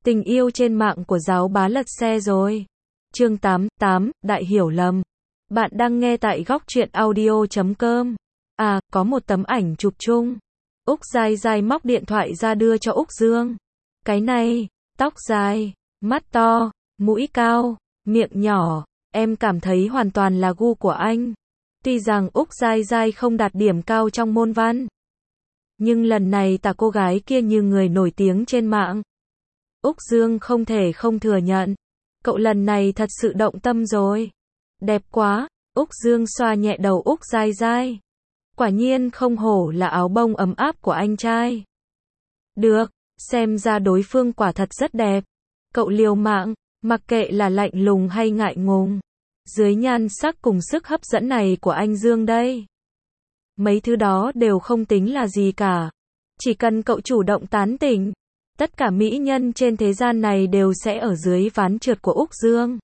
Tình yêu trên mạng của giáo bá lật xe rồi. Chương 88, Đại hiểu lầm. Bạn đang nghe tại góc truyện audio.com. À, có một tấm ảnh chụp chung. Úc Giai Giai móc điện thoại ra đưa cho Úc Dương. Cái này, tóc dài, mắt to, mũi cao, miệng nhỏ, em cảm thấy hoàn toàn là gu của anh. Tuy rằng Úc Giai Giai không đạt điểm cao trong môn văn, nhưng lần này tả cô gái kia như người nổi tiếng trên mạng. Úc Dương không thể không thừa nhận. Cậu lần này thật sự động tâm rồi. Đẹp quá. Úc Dương xoa nhẹ đầu Úc Giai Giai. Quả nhiên không hổ là áo bông ấm áp của anh trai. Được, xem ra đối phương quả thật rất đẹp. Cậu liều mạng, mặc kệ là lạnh lùng hay ngại ngùng. Dưới nhan sắc cùng sức hấp dẫn này của anh Dương đây, mấy thứ đó đều không tính là gì cả. Chỉ cần cậu chủ động tán tỉnh, tất cả mỹ nhân trên thế gian này đều sẽ ở dưới ván trượt của Úc Dương.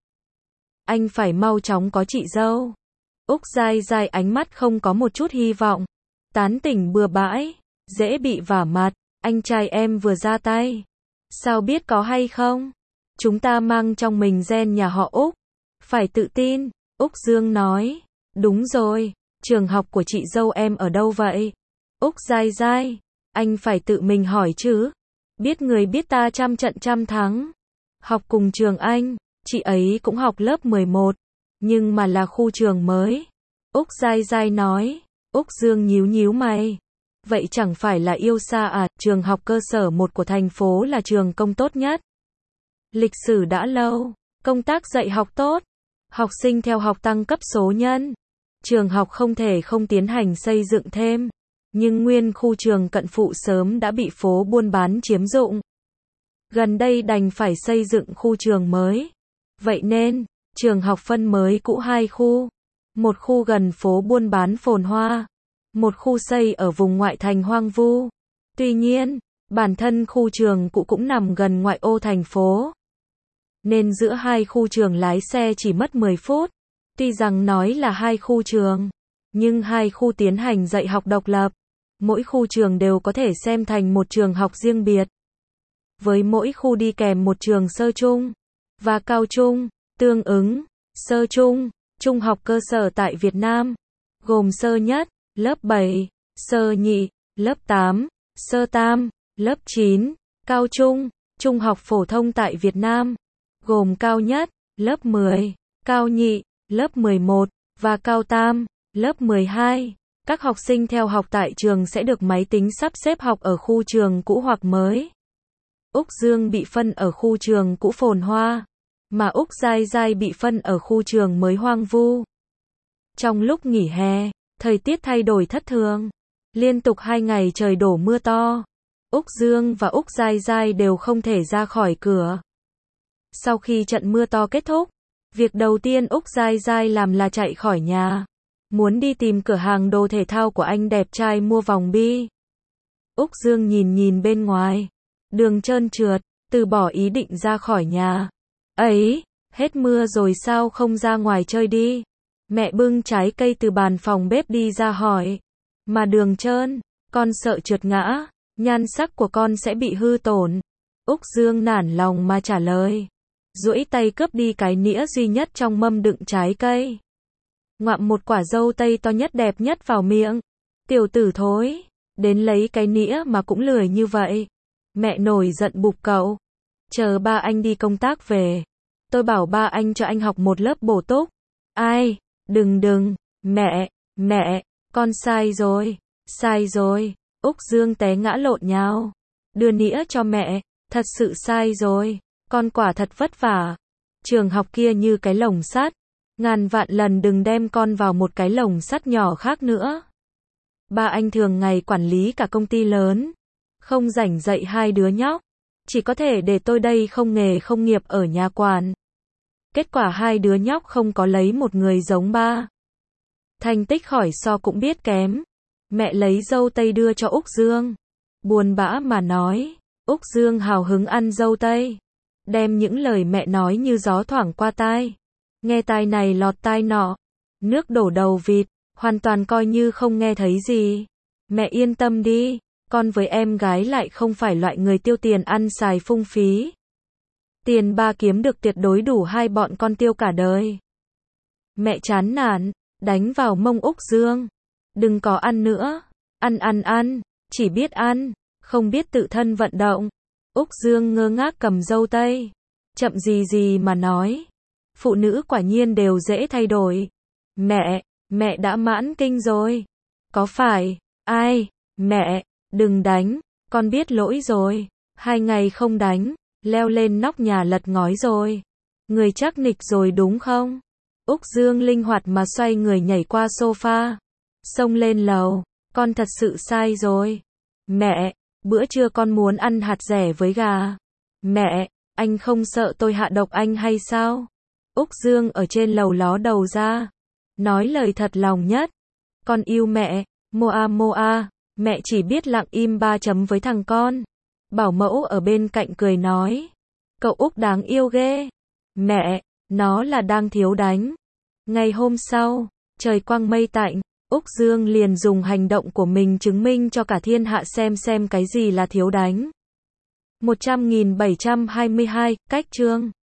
Anh phải mau chóng có chị dâu. Úc Giai Giai ánh mắt không có một chút hy vọng. Tán tỉnh bừa bãi, dễ bị vả mặt. Anh trai em vừa ra tay. Sao biết có hay không? Chúng ta mang trong mình gen nhà họ Úc. Phải tự tin. Úc Dương nói. Đúng rồi, trường học của chị dâu em ở đâu vậy? Úc Giai Giai, anh phải tự mình hỏi chứ. Biết người biết ta trăm trận trăm thắng. Học cùng trường anh, chị ấy cũng học lớp 11, nhưng mà là khu trường mới. Úc Giai Giai nói. Úc Dương nhíu nhíu mày. Vậy chẳng phải là yêu xa à? Trường học cơ sở 1 của thành phố là trường công tốt nhất. Lịch sử đã lâu, công tác dạy học tốt, học sinh theo học tăng cấp số nhân. Trường học không thể không tiến hành xây dựng thêm, nhưng nguyên khu trường cận phụ sớm đã bị phố buôn bán chiếm dụng. Gần đây đành phải xây dựng khu trường mới. Vậy nên, trường học phân mới cũ 2 khu. Một khu gần phố buôn bán phồn hoa, một khu xây ở vùng ngoại thành hoang vu. Tuy nhiên, bản thân khu trường cũ cũng nằm gần ngoại ô thành phố, nên giữa hai khu trường lái xe chỉ mất 10 phút. Tuy rằng nói là 2 khu trường, nhưng 2 khu tiến hành dạy học độc lập. Mỗi khu trường đều có thể xem thành một trường học riêng biệt. Với mỗi khu đi kèm một trường sơ trung và cao trung, tương ứng. Sơ trung, trung học cơ sở tại Việt Nam, gồm sơ nhất, lớp 7, sơ nhị, lớp 8, sơ tam, lớp 9, cao trung, trung học phổ thông tại Việt Nam, gồm cao nhất, lớp 10, cao nhị, lớp 11, và cao tam, lớp 12. Các học sinh theo học tại trường sẽ được máy tính sắp xếp học ở khu trường cũ hoặc mới. Úc Dương bị phân ở khu trường cũ phồn hoa, mà Úc Giai Giai bị phân ở khu trường mới hoang vu. Trong lúc nghỉ hè, thời tiết thay đổi thất thường. Liên tục 2 ngày trời đổ mưa to. Úc Dương và Úc Giai Giai đều không thể ra khỏi cửa. Sau khi trận mưa to kết thúc, việc đầu tiên Úc Giai Giai làm là chạy khỏi nhà. Muốn đi tìm cửa hàng đồ thể thao của anh đẹp trai mua vòng bi. Úc Dương nhìn nhìn bên ngoài. Đường trơn trượt, từ bỏ ý định ra khỏi nhà. Ấy, hết mưa rồi sao không ra ngoài chơi đi? Mẹ bưng trái cây từ bàn phòng bếp đi ra hỏi. Mà đường trơn, con sợ trượt ngã, nhan sắc của con sẽ bị hư tổn. Úc Dương nản lòng mà trả lời. Duỗi tay cướp đi cái nĩa duy nhất trong mâm đựng trái cây. Ngoạm một quả dâu tây to nhất đẹp nhất vào miệng. Tiểu tử thối, đến lấy cái nĩa mà cũng lười như vậy. Mẹ nổi giận bụp cậu. Chờ ba anh đi công tác về, tôi bảo ba anh cho anh học một lớp bổ túc. Ai? Đừng, mẹ, con sai rồi. Úc Dương té ngã lộn nhào. Đưa nĩa cho mẹ, thật sự sai rồi, con quả thật vất vả. Trường học kia như cái lồng sắt, ngàn vạn lần đừng đem con vào một cái lồng sắt nhỏ khác nữa. Ba anh thường ngày quản lý cả công ty lớn, không rảnh dạy 2 đứa nhóc, chỉ có thể để tôi đây không nghề không nghiệp ở nhà quản. Kết quả 2 đứa nhóc không có lấy một người giống ba. Thành tích khỏi so cũng biết kém. Mẹ lấy dâu tây đưa cho Úc Dương. Buồn bã mà nói. Úc Dương hào hứng ăn dâu tây. Đem những lời mẹ nói như gió thoảng qua tai. Nghe tai này lọt tai nọ. Nước đổ đầu vịt. Hoàn toàn coi như không nghe thấy gì. Mẹ yên tâm đi. Con với em gái lại không phải loại người tiêu tiền ăn xài phung phí. Tiền ba kiếm được tuyệt đối đủ hai bọn con tiêu cả đời. Mẹ chán nản, đánh vào mông Úc Dương. Đừng có ăn nữa. Ăn, chỉ biết ăn, không biết tự thân vận động. Úc Dương ngơ ngác cầm dâu tây. Chậm gì mà nói. Phụ nữ quả nhiên đều dễ thay đổi. Mẹ đã mãn kinh rồi. Có phải? Ai? Mẹ, đừng đánh, con biết lỗi rồi. 2 ngày không đánh, leo lên nóc nhà lật ngói rồi. Người chắc nịch rồi đúng không? Úc Dương linh hoạt mà xoay người nhảy qua sofa. Xông lên lầu, con thật sự sai rồi. Mẹ, bữa trưa con muốn ăn hạt dẻ với gà. Mẹ, anh không sợ tôi hạ độc anh hay sao? Úc Dương ở trên lầu ló đầu ra. Nói lời thật lòng nhất. Con yêu mẹ, Moa, mẹ chỉ biết lặng im 3 chấm với thằng con. Bảo mẫu ở bên cạnh cười nói. Cậu Úc đáng yêu ghê. Mẹ, nó là đang thiếu đánh. Ngày hôm sau, trời quang mây tạnh, Úc Dương liền dùng hành động của mình chứng minh cho cả thiên hạ xem cái gì là thiếu đánh. 100.722, cách chương